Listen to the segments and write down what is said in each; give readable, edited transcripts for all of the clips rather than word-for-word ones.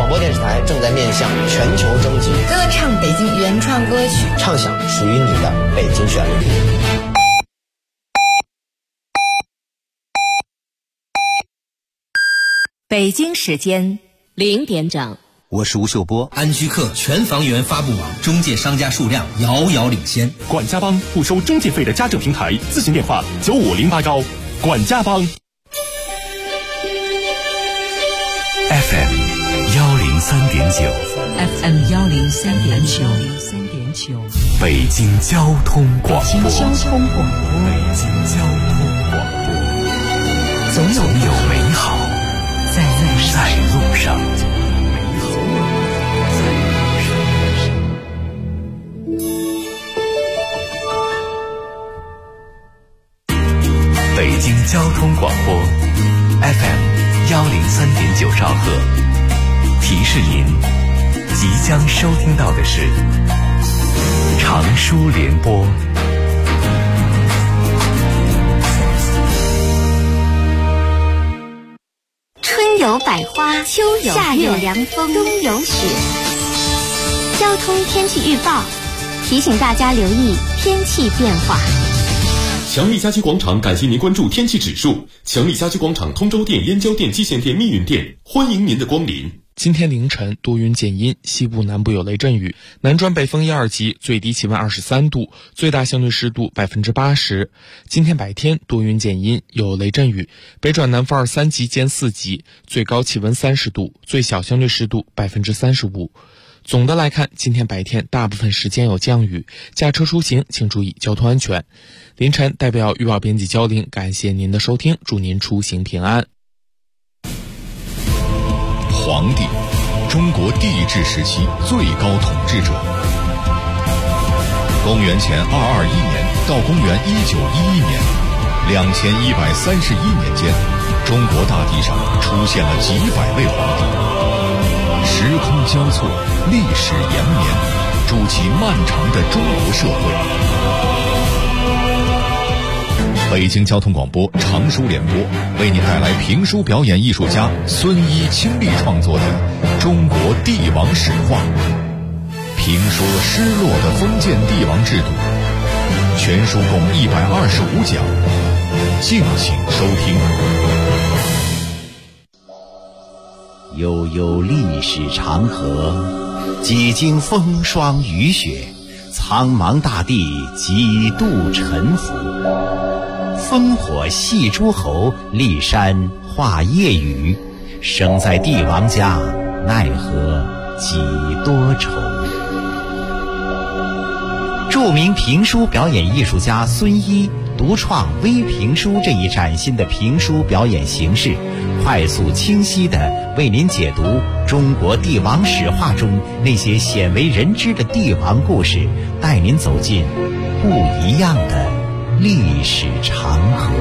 播电视台正在面向全球征集歌唱北京原创歌曲， 唱响属于你的北京旋律。 北京时间0点整， 我是吴秀波。 安居客全房源发布网中介商家数量遥遥领先。 管家帮不收中介费的家政平台，咨询电话95081，管家帮。 FM 103.9 FM 103.9， 北京交通广播。 北京交通广播， 总有美好在路上。北京交通广播 FM 103.9兆赫，提示您即将收听到的是长舒联播。 春有百花，秋有夏有凉风，冬有雪。交通天气预报提醒大家留意天气变化。 强力家居广场感谢您关注天气指数。强力家居广场通州店、燕郊店、蓟县店、密云店，欢迎您的光临。 今天凌晨多云见阴，西部南部有雷阵雨，南转北风1、2级，最低气温23度，最大相对湿度80%。今天白天多云见阴，有雷阵雨，北转南风2、3级兼4级，最高气温30度，最小相对湿度35%。总的来看，今天白天大部分时间有降雨，驾车出行请注意交通安全。凌晨代表预报编辑焦玲感谢您的收听，祝您出行平安。 皇帝，中国帝制时期最高统治者。公元前221年到公元1911年，2131年间，中国大地上出现了几百位皇帝。时空交错，历史延绵，筑起漫长的中国社会。北京交通广播长舒联播为您带来评书表演艺术家孙一亲力创作的《中国帝王史话》，评说失落的封建帝王制度。全书共125讲，敬请收听。 悠悠历史长河，几经风霜雨雪，苍茫大地几度沉浮。烽火戏诸侯，骊山画夜雨。生在帝王家，奈何几多愁。著名评书表演艺术家孙一独创微评书这一崭新的评书表演形式，快速清晰地为您解读中国帝王史话中那些鲜为人知的帝王故事，带您走进不一样的历史长河。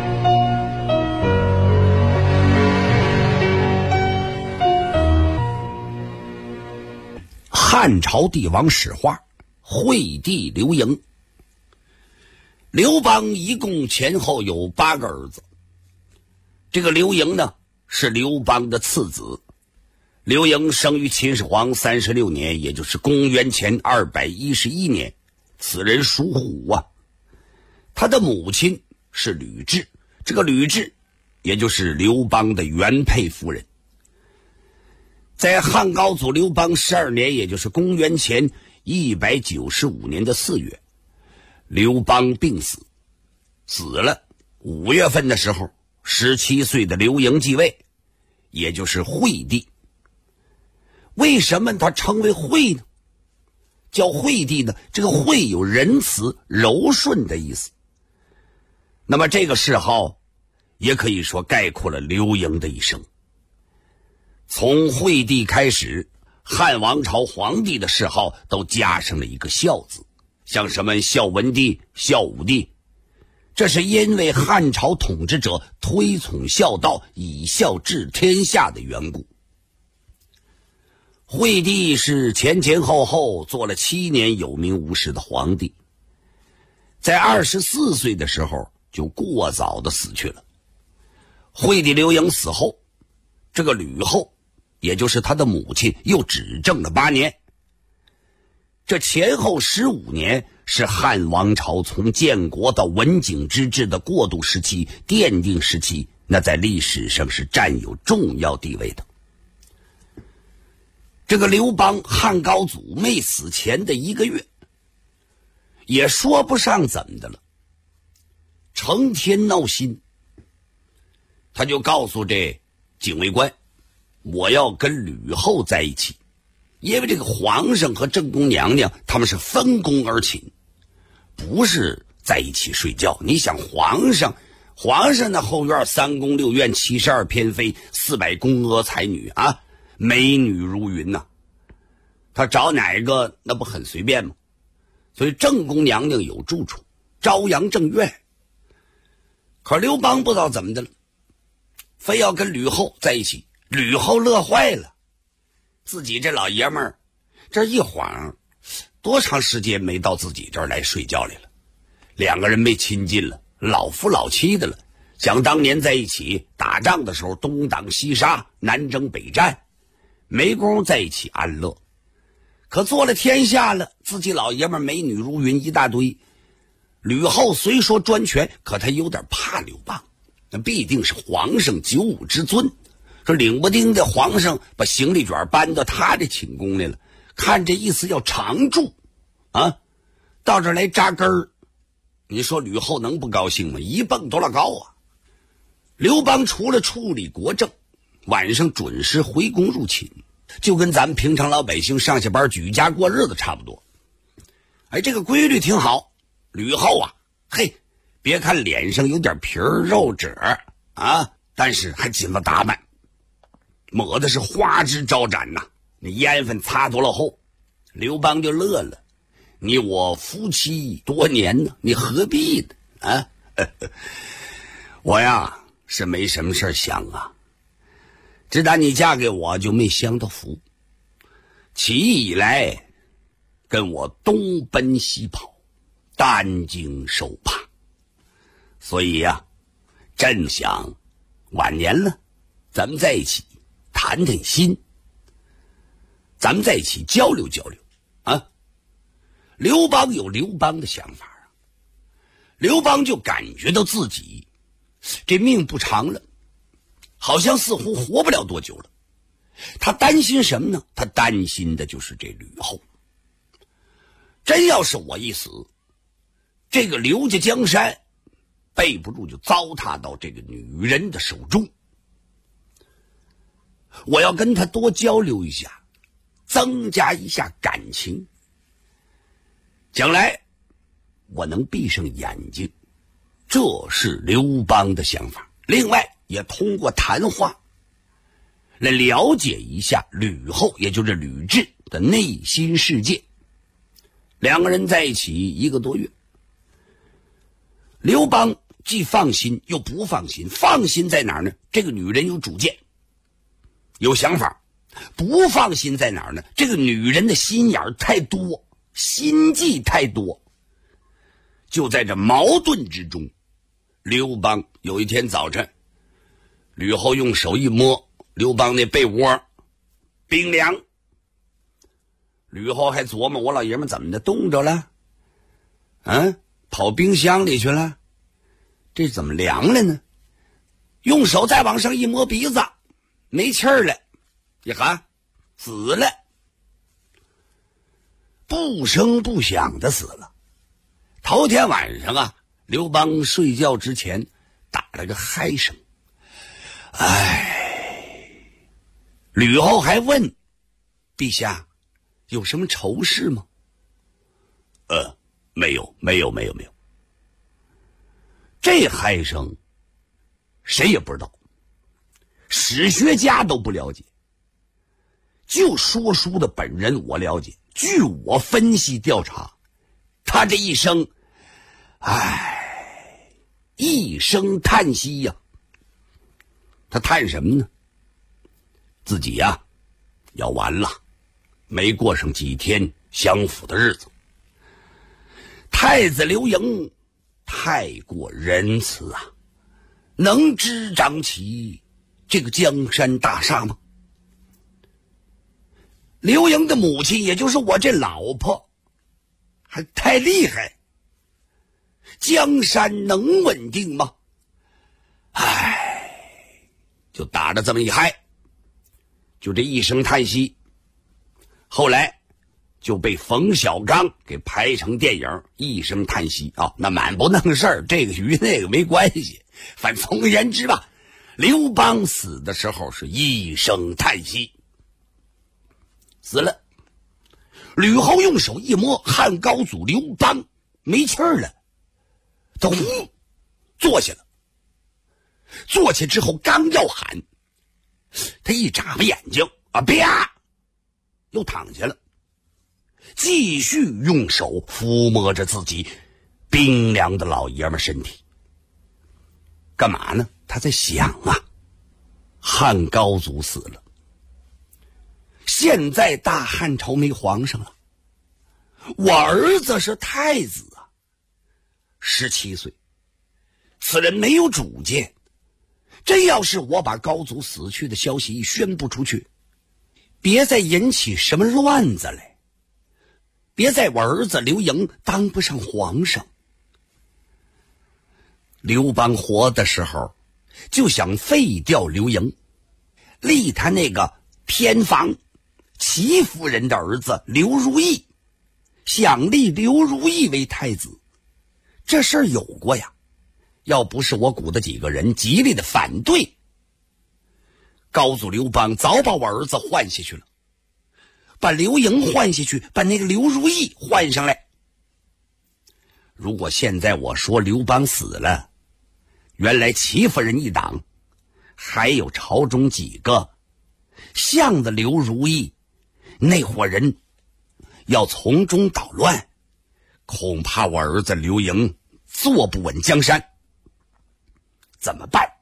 汉朝帝王史话，惠帝刘盈。刘邦一共前后有8个儿子，这个刘盈呢是刘邦的次子。刘盈生于秦始皇36年，也就是公元前211年，此人属虎啊。他的母亲是吕雉，这个吕雉也就是刘邦的原配夫人。在汉高祖刘邦12年，也就是公元前195年的4月，刘邦病死。死了5月份的时候，17岁的刘盈继位，也就是惠帝。为什么他称为惠呢？叫惠帝呢？这个惠有仁慈柔顺的意思。那么这个谥号也可以说概括了刘盈的一生。从惠帝开始，汉王朝皇帝的谥号都加上了一个孝字，像什么孝文帝、孝武帝，这是因为汉朝统治者推崇孝道，以孝治天下的缘故。惠帝是前前后后做了7年有名无实的皇帝，在24岁的时候就过早的死去了。惠帝刘盈死后，这个吕后也就是他的母亲，又只政了8年。这前后15年是汉王朝从建国到文景之治的过渡时期、奠定时期，那在历史上是占有重要地位的。这个刘邦汉高祖没死前的1个月，也说不上怎么的了，成天闹心。他就告诉这警卫官，我要跟吕后在一起，因为这个皇上和正宫娘娘他们是分宫而寝，不是在一起睡觉。你想皇上那后院3宫6院72偏妃400宫娥才女啊，美女如云呐，他找哪个那不很随便吗？所以正宫娘娘有住处，朝阳正院。可刘邦不知道怎么的了，非要跟吕后在一起。吕后乐坏了，自己这老爷们儿这一晃多长时间没到自己这儿来睡觉来了，两个人没亲近了，老夫老妻的了。想当年在一起打仗的时候，东挡西杀，南征北战，没工夫在一起安乐。可做了天下了，自己老爷们儿美女如云一大堆。吕后虽说专权，可她有点怕刘邦，那必定是皇上95之尊。说领不丁的皇上把行李卷搬到他这寝宫来了，看这意思要常住啊，到这儿来扎根儿。你说吕后能不高兴吗？一蹦多了高啊！刘邦除了处理国政，晚上准时回宫入寝，就跟咱们平常老百姓上下班举家过日子差不多。哎，这个规律挺好。吕后啊，嘿，别看脸上有点皮儿肉褶啊，但是还紧了打扮，抹的是花枝招展呐，那烟粉擦多了厚。刘邦就乐了，你我夫妻多年呢，你何必呢啊？我呀是没什么事想啊，自打你嫁给我就没享到福，起义以来跟我东奔西跑，担惊受怕，所以呀真想晚年了咱们在一起谈谈心，咱们在一起交流交流啊。刘邦有刘邦的想法啊，刘邦就感觉到自己这命不长了，好像似乎活不了多久了。他担心什么呢？他担心的就是这吕后。真要是我一死，这个刘家江山背不住就糟蹋到这个女人的手中。我要跟她多交流一下，增加一下感情，将来我能闭上眼睛，这是刘邦的想法。另外也通过谈话来了解一下吕后，也就是吕雉的内心世界。两个人在一起1个多月，刘邦既放心又不放心。放心在哪儿呢？这个女人有主见，有想法。不放心在哪儿呢？这个女人的心眼太多，心计太多。就在这矛盾之中，刘邦有一天早晨，吕后用手一摸刘邦那被窝，冰凉。吕后还琢磨，我老爷们怎么的，冻着了？跑冰箱里去了？这怎么凉了呢？用手再往上一摸鼻子，没气儿了，一喊死了，不声不响的死了。头天晚上啊，刘邦睡觉之前打了个嗨声。吕后还问，陛下有什么愁事吗？没有。这嗨声谁也不知道，史学家都不了解，就说书的本人我了解。据我分析调查，他这一生一声叹息呀。他叹什么呢？自己呀要完了，没过上几天享福的日子。太子刘盈太过仁慈啊，能执掌起这个江山大厦吗？ 刘盈的母亲，也就是我这老婆，还太厉害。江山能稳定吗？就打着这么一嗨，就这一声叹息。后来就被冯小刚给拍成电影《一声叹息》啊，那满不弄事儿，这个与那个没关系。反正总而言之吧，刘邦死的时候是一声叹息。死了，吕后用手一摸，汉高祖刘邦没气儿了，他坐下了。坐下之后刚要喊，他一眨巴眼睛啊，啪，又躺下了，继续用手抚摸着自己冰凉的老爷们身体。干嘛呢？他在想啊，汉高祖死了，现在大汉朝没皇上了，我儿子是太子啊，17岁，此人没有主见。真要是我把高祖死去的消息一宣布出去，别再引起什么乱子来，别在我儿子刘盈当不上皇上。刘邦活的时候就想废掉刘盈，立他那个偏房齐夫人的儿子刘如意，想立刘如意为太子。这事儿有过呀，要不是我鼓的几个人极力的反对，高祖刘邦早把我儿子换下去了，把刘盈换下去，把那个刘如意换上来。如果现在我说刘邦死了，原来齐夫人一党还有朝中几个像的刘如意，那伙人要从中捣乱，恐怕我儿子刘盈坐不稳江山。怎么办？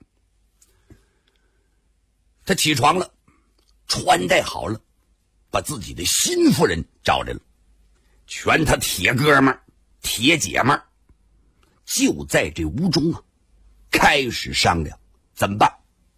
他起床了，穿戴好了，把自己的新夫人找来了，全他铁哥们儿铁姐们儿就在这屋中啊，开始商量怎么办。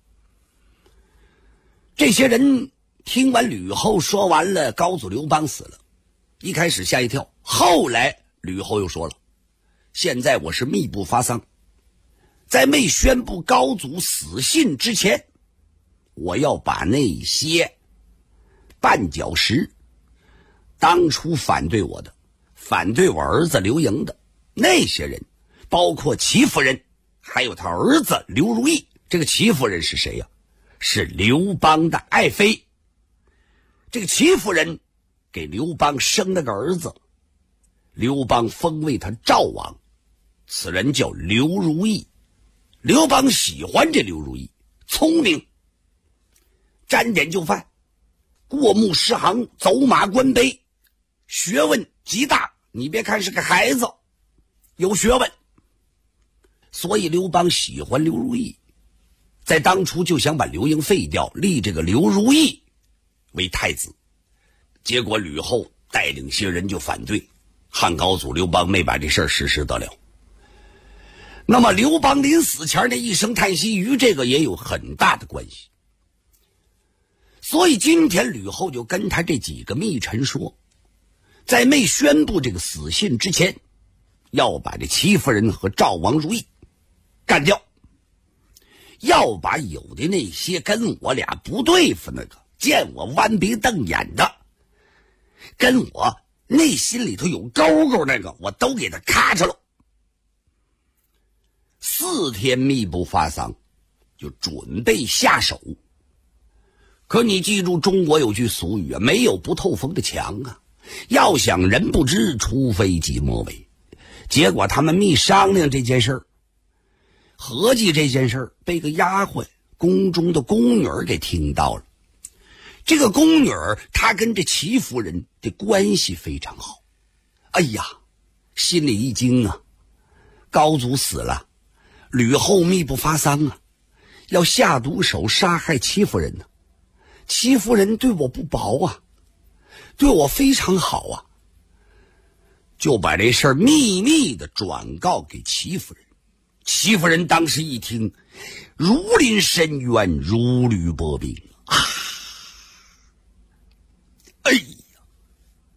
这些人听完吕后说完了高祖刘邦死了，一开始吓一跳，后来吕后又说了，现在我是密不发丧，在没宣布高祖死信之前，我要把那些绊脚石，当初反对我的，反对我儿子刘盈的那些人，包括齐夫人还有他儿子刘如意。这个齐夫人是谁呀？是刘邦的爱妃。这个齐夫人给刘邦生了个儿子，刘邦封为他赵王，此人叫刘如意。刘邦喜欢这刘如意，聪明，沾点就犯，过目十行，走马观碑，学问极大。你别看是个孩子，有学问。所以刘邦喜欢刘如意，在当初就想把刘盈废掉，立这个刘如意为太子。结果吕后带领些人就反对，汉高祖刘邦没把这事儿实施得了。那么刘邦临死前的一声叹息，与这个也有很大的关系。所以今天吕后就跟他这几个密臣说，在没宣布这个死信之前，要把这齐夫人和赵王如意干掉，要把有的那些跟我俩不对付那个，见我弯鼻瞪眼的，跟我内心里头有勾勾那个，我都给他咔嚓了。4天密不发丧，就准备下手。可你记住，中国有句俗语啊，没有不透风的墙啊。要想人不知，除非己莫为。结果他们密商量这件事儿，合计这件事儿，被个丫鬟宫中的宫女给听到了。这个宫女她跟这齐夫人的关系非常好。哎呀，心里一惊啊，高祖死了，吕后密不发丧啊，要下毒手杀害齐夫人呢。齐夫人对我不薄啊，对我非常好啊，就把这事儿秘密的转告给齐夫人。齐夫人当时一听，如临深渊，如履薄冰啊！哎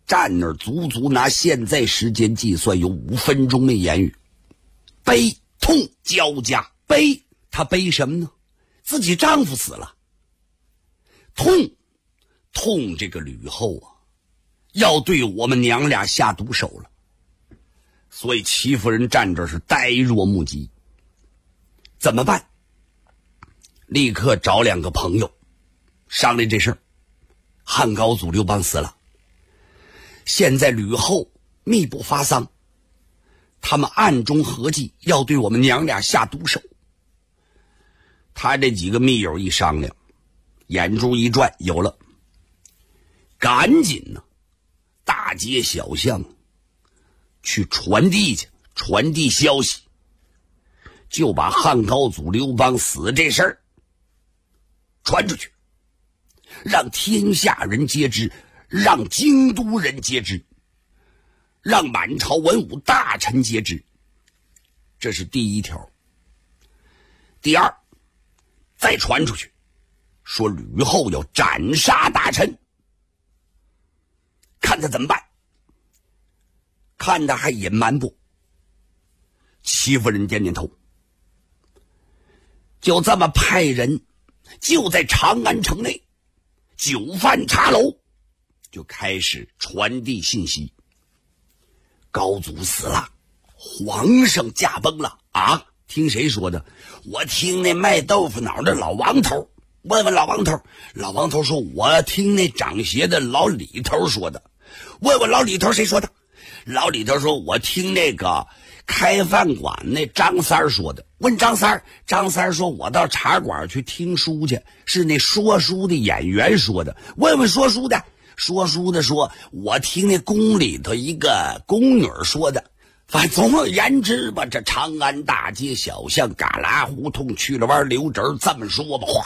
站那儿足足拿现在时间计算有5分钟没言语，悲痛交加。悲，她悲什么呢？自己丈夫死了。痛这个吕后啊，要对我们娘俩下毒手了。所以戚夫人站这是呆若木鸡。怎么办？立刻找2个朋友商量这事儿。汉高祖刘邦死了，现在吕后密不发丧，他们暗中合计要对我们娘俩下毒手。他这几个密友一商量，眼珠一转，有了，赶紧呢，大街小巷去传递消息，就把汉高祖刘邦死这事儿传出去，让天下人皆知，让京都人皆知，让满朝文武大臣皆知。这是第一条。第二，再传出去，说吕后要斩杀大臣，看他怎么办，看他还隐瞒不。戚夫人点点头，就这么派人就在长安城内酒饭茶楼就开始传递信息。高祖死了，皇上驾崩了啊！听谁说的？我听那卖豆腐脑的老王头，问问老王头。老王头说，我听那长鞋的老李头说的。问问老李头谁说的？老李头说，我听那个开饭馆那张三说的。问张三，张三说，我到茶馆去听书去，是那说书的演员说的。问问说书的，说书的说，我听那宫里头一个宫女说的。反正总而言之吧，这长安大街小巷、旮旯胡同、去了弯溜直，这么说吧，哗，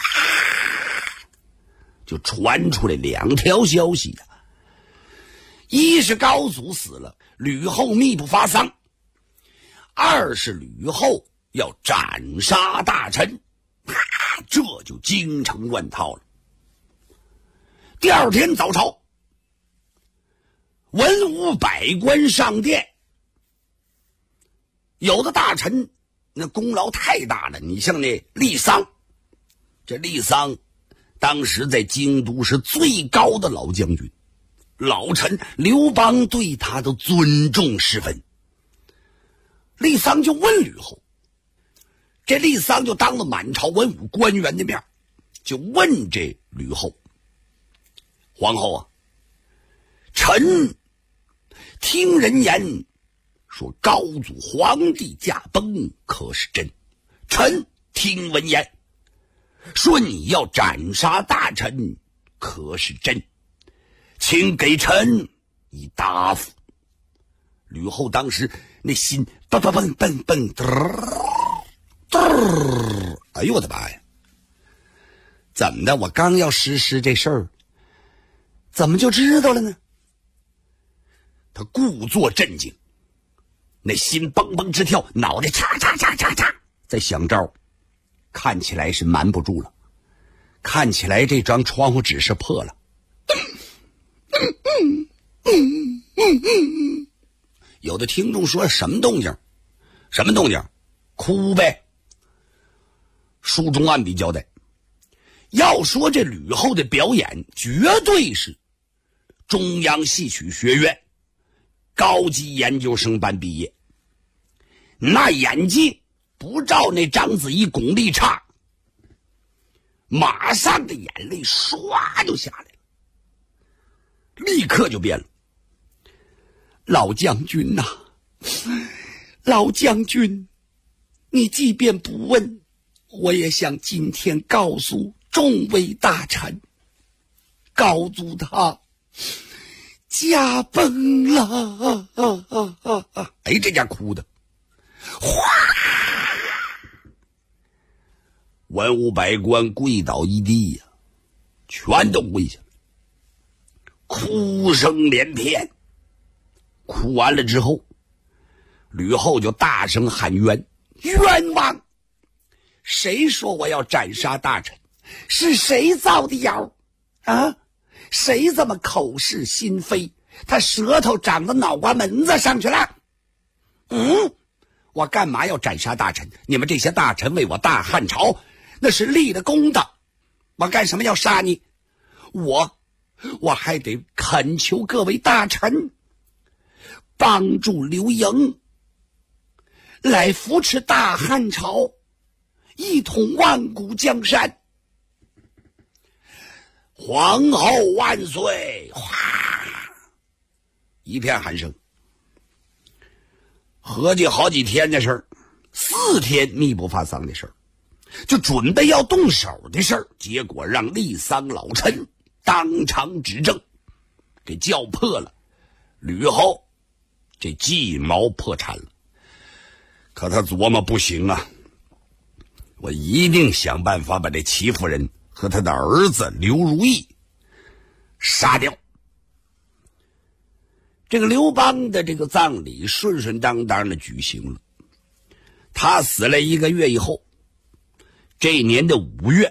就传出来2条消息呀。一是高祖死了，吕后密不发丧；二是吕后要斩杀大臣，这就京城乱套了。第二天早朝，文武百官上殿。有的大臣那功劳太大了，你像那郦桑，这郦桑当时在京都是最高的老将军，老臣刘邦对他的尊重十分。郦桑就问吕后，这郦桑就当了满朝文武官员的面，就问这吕后，皇后啊，臣听人言说高祖皇帝驾崩，可是真？臣听闻言说你要斩杀大臣，可是真？请给臣以答复。吕后当时那心蹦蹦蹦蹦蹦，哎呦我的妈呀！怎么的？我刚要实施这事儿，怎么就知道了呢？他故作镇静，那心蹦蹦直跳，脑袋嚓嚓嚓嚓嚓在想招，看起来是瞒不住了，看起来这张窗户纸是破了。有的听众说什么动静？什么动静？哭呗。书中暗笔交代，要说这吕后的表演绝对是中央戏曲学院高级研究生班毕业，那演技不照那章子怡巩俐差，马上的眼泪唰就下来了，立刻就变了。老将军呐，老将军，你即便不问，我也想今天告诉众位大臣，高祖他驾崩了！哎，这家哭的，哗！文武百官跪倒一地呀，全都跪下了，哭声连篇。哭完了之后，吕后就大声喊冤：冤枉！谁说我要斩杀大臣？是谁造的谣啊？谁这么口是心非？ 他舌头长到脑瓜门子上去了。我干嘛要斩杀大臣？你们这些大臣为我大汉朝那是立了功的，我干什么要杀你？我还得恳求各位大臣帮助刘盈来扶持大汉朝，一统万古江山。皇后万岁！哗，一片喊声。合计好几天的事儿，4天密不发丧的事儿，就准备要动手的事儿，结果让立丧老臣当场指证，给叫破了。吕后这计谋破产了。可他琢磨不行啊，我一定想办法把这齐夫人和他的儿子刘如意杀掉。这个刘邦的这个葬礼顺顺当当的举行了。他死了1个月以后，这年的5月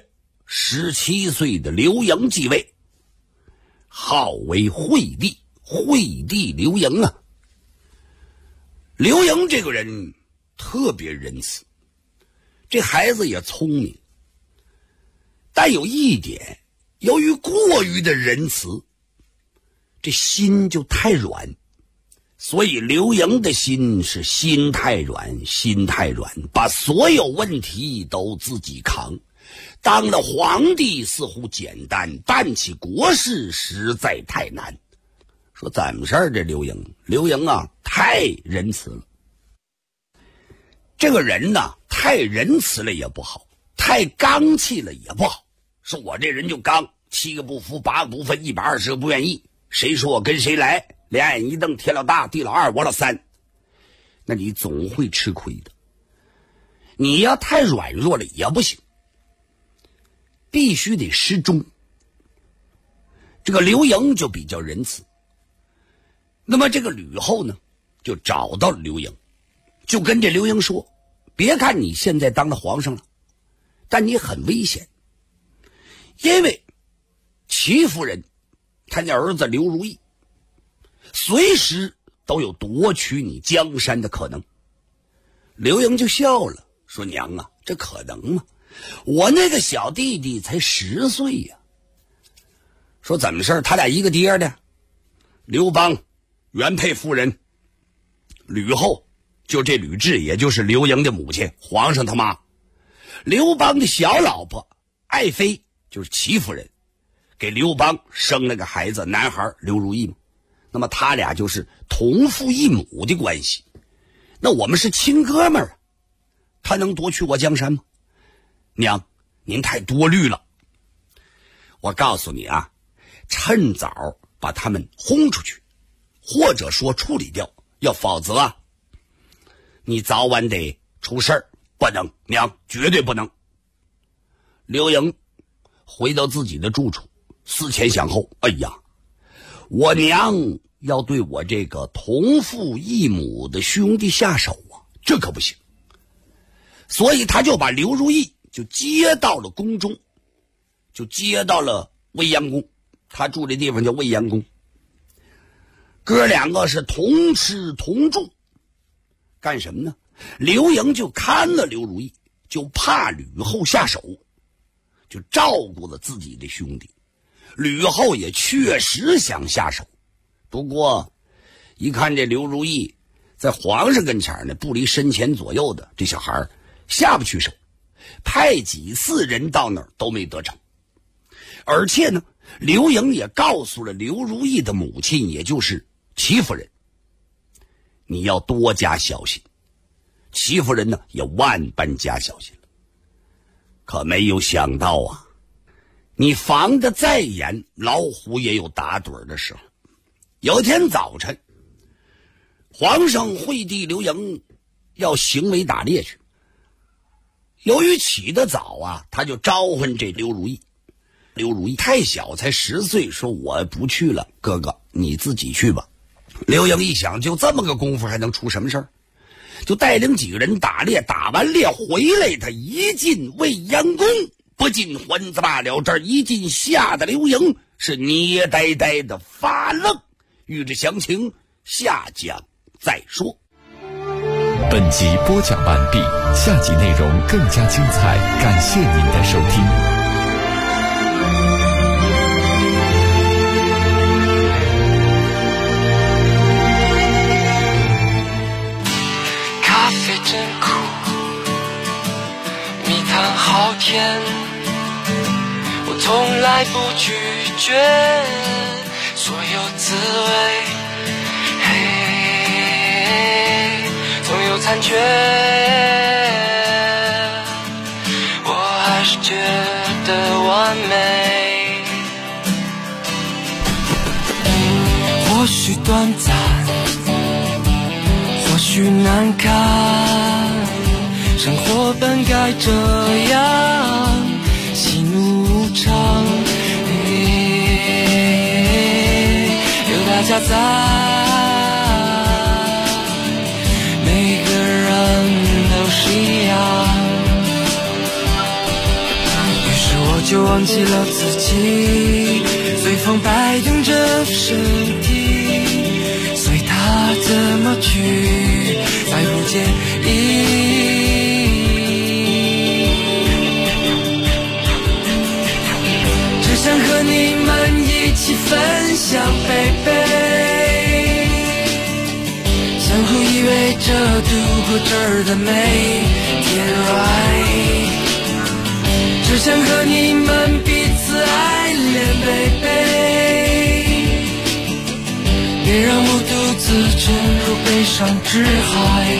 ，17岁的刘盈继位，号为惠帝，惠帝刘盈啊。刘盈这个人特别仁慈，这孩子也聪明，但有一点，由于过于的仁慈，这心就太软，所以刘盈的心是心太软，把所有问题都自己扛。当了皇帝似乎简单，办起国事实在太难。说怎么事儿？这刘盈啊，太仁慈了。这个人呢，太仁慈了也不好，太刚气了也不好。说我这人就刚，7个不服8个不忿，120个不愿意，谁说我跟谁来，两眼一瞪，天老大地老二我老三，那你总会吃亏的。你要太软弱了也不行，必须得适中。这个刘盈就比较仁慈，那么这个吕后呢，就找到刘盈，就跟这刘盈说，别看你现在当了皇上了，但你很危险，因为齐夫人他的儿子刘如意随时都有夺取你江山的可能。刘盈就笑了，说娘啊，这可能吗？我那个小弟弟才10岁呀。说怎么事？他俩一个爹的，刘邦原配夫人吕后，就这吕雉，也就是刘盈的母亲，皇上他妈。刘邦的小老婆爱妃就是齐夫人，给刘邦生了个孩子，男孩刘如意嘛。那么他俩就是同父异母的关系，那我们是亲哥们儿啊，他能夺取我江山吗？娘，您太多虑了。我告诉你啊，趁早把他们轰出去，或者说处理掉，要否则啊，你早晚得出事儿。不能，娘，绝对不能。刘盈回到自己的住处，思前想后，哎呀，我娘要对我这个同父异母的兄弟下手啊，这可不行。所以他就把刘如意就接到了宫中，就接到了未央宫，他住的地方叫未央宫。哥两个是同吃同住，干什么呢？刘盈就看了刘如意，就怕吕后下手，就照顾了自己的兄弟。吕后也确实想下手，不过一看这刘如意在皇上跟前呢，不离身前左右的，这小孩下不去手，派几次人到那儿都没得逞。而且呢，刘盈也告诉了刘如意的母亲，也就是齐夫人，你要多加小心。齐夫人呢也万般加小心了，可没有想到啊，你防得再严，老虎也有打盹的时候。有一天早晨，皇上惠帝刘盈要行为打猎去，由于起得早啊，他就召唤这刘如意。刘如意太小，才10岁，说我不去了，哥哥你自己去吧。刘盈一想，就这么个功夫还能出什么事儿？就带领几个人打猎，打完猎回来，他一进未央宫，不进还则罢了，这儿一进，吓得刘盈是捏呆呆的发愣， 欲知详情，下讲再说。 本集播讲完毕，下集内容更加精彩，感谢您的收听。 咖啡真苦，蜜糖好甜，我从来不拒绝所有滋味，总有残缺，我还是觉得完美。或许短暂，或许难堪，生活本该这样，喜怒无常，有大家在。就忘记了自己，随风摆动着身体，随它怎么去，再不介意。只想和你们一起分享baby，相互依偎着度过这儿的每天 right。只想和你们彼此爱恋baby，别让我独自沉入悲伤之海。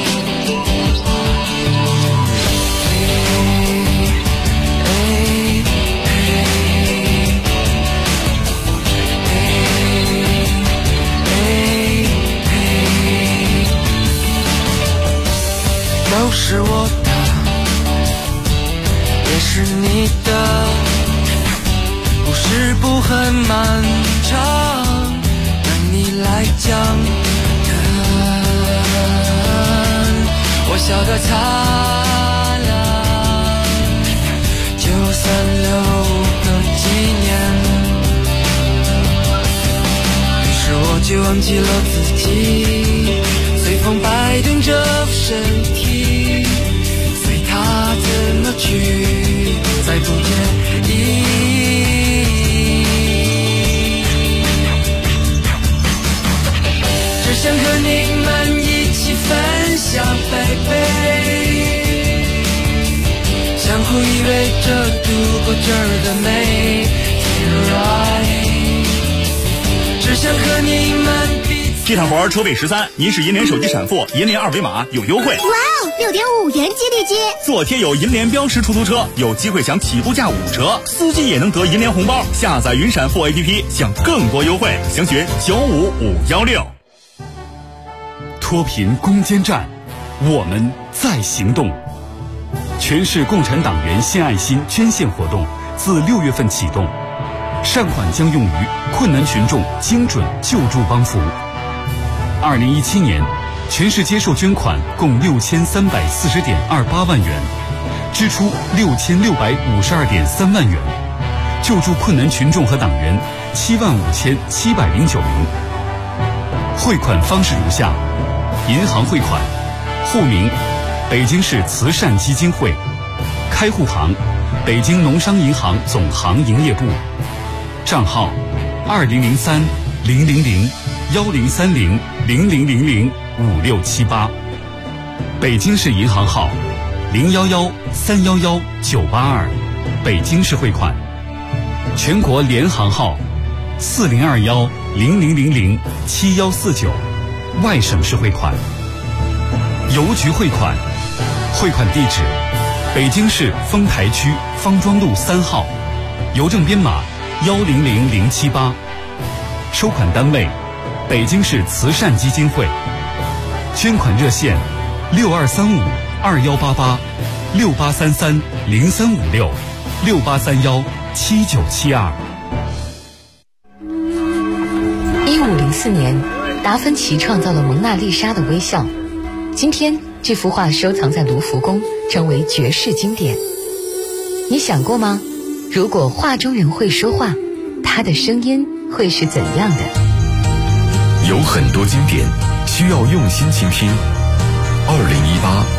都是我的，也是你的，不是不很漫长，但你来讲的，我笑得灿烂，就算留个纪念。于是我就忘记了自己，随风摆动着身体，随它怎么去，再不介意。只想和你们一起分享baby，相互依偎着度过这儿的每天 right， 只想和你们这趟活车费13，您是银联手机闪付，银联二维码有优惠。 哇哦，6.5元激励金！ 做贴有银联标识出租车，有机会享起步价5折，司机也能得银联红包。下载云闪付 APP， 享更多优惠，详询95516。 脱贫攻坚战，我们在行动。全市共产党员献爱心捐献活动自6月份启动，善款将用于困难群众精准救助帮扶。2017年，全市接受捐款共6340.28万元，支出6652.3万元，救助困难群众和党员75709名。汇款方式如下：银行汇款，户名北京市慈善基金会，开户行北京农商银行总行营业部，账号20030010300000005678，北京市银行号011311982，北京市汇款，全国联行号402100007149，外省市汇款。邮局汇款，汇款地址北京市丰台区方庄路3号，邮政编码100078，收款单位北京市慈善基金会，捐款热线6235-2833-0356-6831-7972。 1504年，达芬奇创造了蒙娜丽莎的微笑。今天，这幅画收藏在卢浮宫，成为绝世经典。你想过吗？如果画中人会说话，他的声音会是怎样的？ 有很多经典需要用心倾听。2018